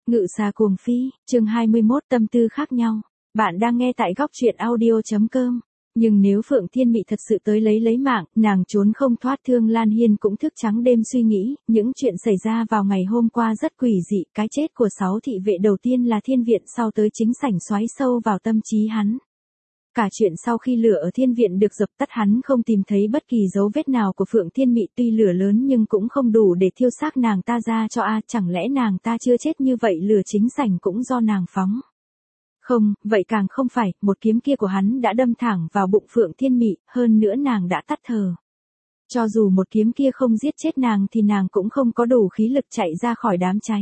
Ngự xà cuồng phi, chương 21 tâm tư khác nhau. Bạn đang nghe tại góc truyện audio.com. Nhưng nếu Phượng Thiên Mị thật sự tới lấy mạng, nàng trốn không thoát. Thương Lan Hiên cũng thức trắng đêm suy nghĩ, những chuyện xảy ra vào ngày hôm qua rất quỷ dị. Cái chết của 6 thị vệ đầu tiên là Thiên Viện, sau tới chính sảnh xoáy sâu vào tâm trí hắn. Cả chuyện sau khi lửa ở Thiên Viện được dập tắt, hắn không tìm thấy bất kỳ dấu vết nào của Phượng Thiên Mị. Tuy lửa lớn nhưng cũng không đủ để thiêu xác nàng ta ra cho chẳng lẽ nàng ta chưa chết như vậy, lửa chính sảnh cũng do nàng phóng? Không, vậy càng không phải, một kiếm kia của hắn đã đâm thẳng vào bụng Phượng Thiên Mị, hơn nữa nàng đã tắt thở. Cho dù một kiếm kia không giết chết nàng thì nàng cũng không có đủ khí lực chạy ra khỏi đám cháy.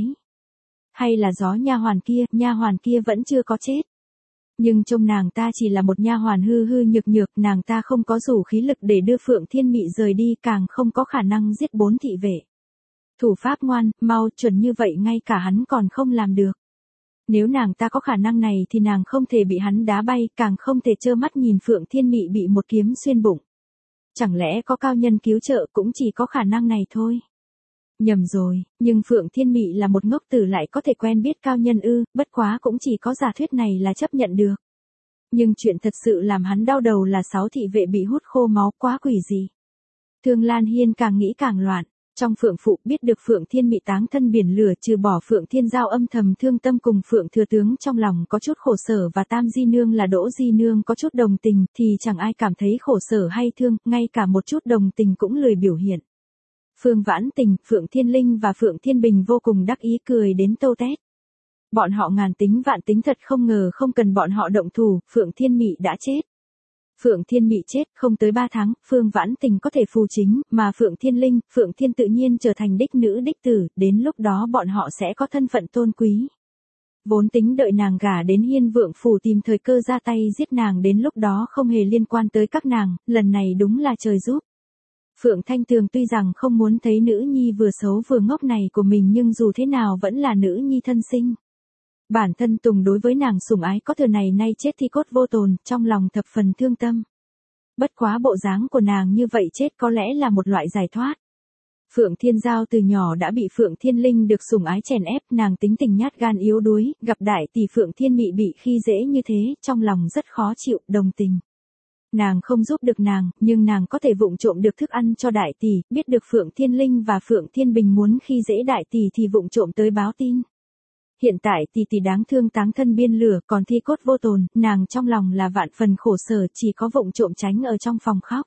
Hay là gió nha hoàn kia vẫn chưa có chết. Nhưng trông nàng ta chỉ là một nha hoàn hư hư nhược nhược, nàng ta không có đủ khí lực để đưa Phượng Thiên Mị rời đi, càng không có khả năng giết 4 thị vệ. Thủ pháp ngoan, mau, chuẩn như vậy ngay cả hắn còn không làm được. Nếu nàng ta có khả năng này thì nàng không thể bị hắn đá bay, càng không thể trơ mắt nhìn Phượng Thiên Mị bị một kiếm xuyên bụng. Chẳng lẽ có cao nhân cứu trợ, cũng chỉ có khả năng này thôi. Nhầm rồi, nhưng Phượng Thiên Mị là một ngốc tử lại có thể quen biết cao nhân ư? Bất quá cũng chỉ có giả thuyết này là chấp nhận được. Nhưng chuyện thật sự làm hắn đau đầu là 6 thị vệ bị hút khô máu, quá quỷ dị. Thương Lan Hiên càng nghĩ càng loạn. Trong Phượng Phụ biết được Phượng Thiên Mị táng thân biển lửa, trừ bỏ Phượng Thiên Giao âm thầm thương tâm cùng Phượng Thừa Tướng trong lòng có chút khổ sở và Tam Di Nương là Đỗ Di Nương có chút đồng tình, thì chẳng ai cảm thấy khổ sở hay thương, ngay cả một chút đồng tình cũng lười biểu hiện. Phương Vãn Tình, Phượng Thiên Linh và Phượng Thiên Bình vô cùng đắc ý, cười đến tâu tét. Bọn họ ngàn tính vạn tính, thật không ngờ không cần bọn họ động thủ, Phượng Thiên Mị đã chết. Phượng Thiên Mị chết, không tới 3 tháng, Phương Vãn Tình có thể phù chính, mà Phượng Thiên Linh, Phượng Thiên tự nhiên trở thành đích nữ đích tử, đến lúc đó bọn họ sẽ có thân phận tôn quý. Vốn tính đợi nàng gả đến Hiên Vượng phủ tìm thời cơ ra tay giết nàng, đến lúc đó không hề liên quan tới các nàng, lần này đúng là trời giúp. Phượng Thanh Tường tuy rằng không muốn thấy nữ nhi vừa xấu vừa ngốc này của mình, nhưng dù thế nào vẫn là nữ nhi thân sinh. Bản thân Tùng đối với nàng sủng ái có thừa này, nay chết thì cốt vô tồn, trong lòng thập phần thương tâm. Bất quá bộ dáng của nàng như vậy chết có lẽ là một loại giải thoát. Phượng Thiên Giao từ nhỏ đã bị Phượng Thiên Linh được sủng ái chèn ép, nàng tính tình nhát gan yếu đuối, gặp đại tỷ Phượng Thiên Mị bị khi dễ như thế, trong lòng rất khó chịu, đồng tình. Nàng không giúp được nàng, nhưng nàng có thể vụng trộm được thức ăn cho đại tỷ, biết được Phượng Thiên Linh và Phượng Thiên Bình muốn khi dễ đại tỷ thì vụng trộm tới báo tin. Hiện tại tỷ đáng thương táng thân biên lửa, còn thi cốt vô tồn, nàng trong lòng là vạn phần khổ sở, chỉ có vụng trộm tránh ở trong phòng khóc.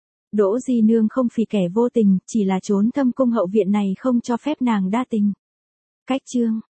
Đỗ Di Nương không phì kẻ vô tình, chỉ là trốn thâm cung hậu viện này không cho phép nàng đa tình. Cách chương